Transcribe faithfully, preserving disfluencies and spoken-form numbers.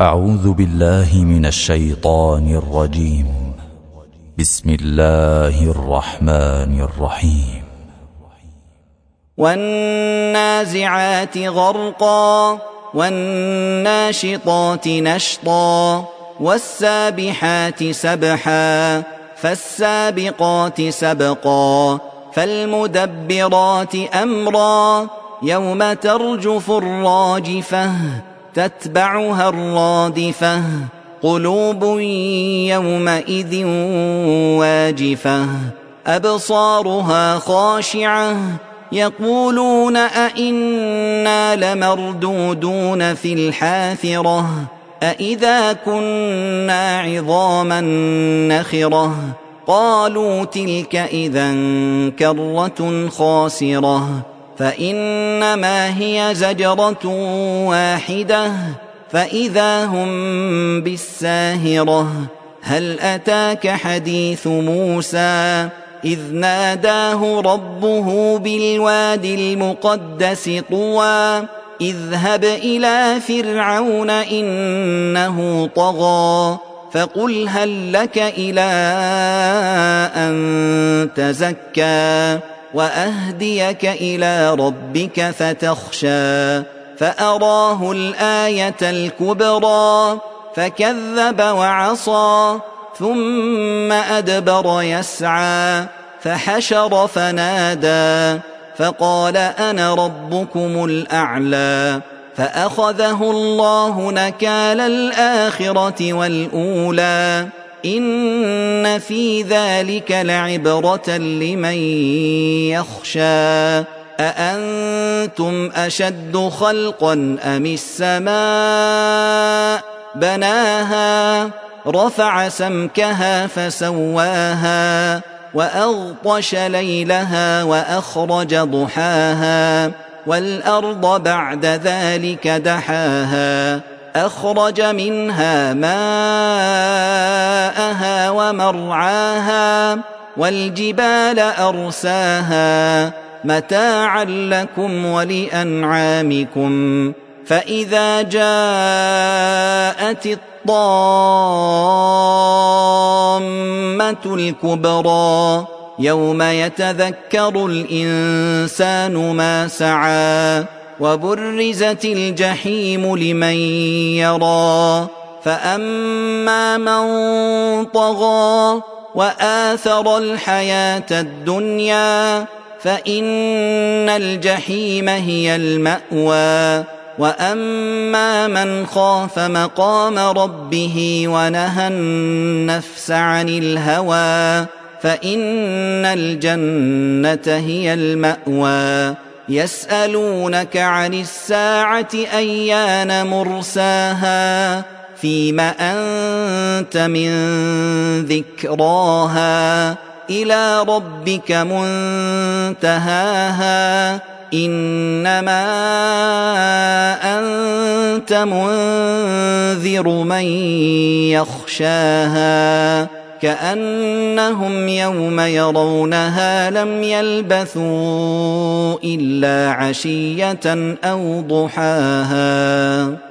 أعوذ بالله من الشيطان الرجيم. بسم الله الرحمن الرحيم. والنازعات غرقا والناشطات نشطا والسابحات سبحا فالسابقات سبقا فالمدبرات أمرا يوم ترجف الراجفة تتبعها الرادفة قلوب يومئذ واجفة أبصارها خاشعة يقولون أئنا لمردودون في الحافرة أئذا كنا عظاما نخرة قالوا تلك إذا كرة خاسرة فإنما هي زجرة واحدة فإذا هم بالساهرة هل أتاك حديث موسى إذ ناداه ربه بالوادي المقدس طوى اذهب إلى فرعون إنه طغى فقل هل لك إلى أن تزكى وأهديك إلى ربك فتخشى فأراه الآية الكبرى فكذب وعصى ثم أدبر يسعى فحشر فنادى فقال أنا ربكم الأعلى فأخذه الله نكال الآخرة والأولى إن في ذلك لعبرة لمن يخشى أأنتم أشد خلقا أم السماء بناها رفع سمكها فسواها وأغطش ليلها وأخرج ضحاها والأرض بعد ذلك دحاها أخرج منها ماءها ومرعاها والجبال أرساها متاعا لكم ولأنعامكم فإذا جاءت الطامة الكبرى يوم يتذكر الإنسان ما سعى وبرزت الجحيم لمن يرى فأما من طغى وآثر الحياة الدنيا فإن الجحيم هي المأوى وأما من خاف مقام ربه ونهى النفس عن الهوى فإن الجنة هي المأوى يسألونك عن الساعة أيان مرساها فيم أنت من ذكراها إلى ربك منتهاها إنما أنت منذر من يخشاها كأنهم يوم يرونها لم يلبثوا إلا عشية أو ضحاها.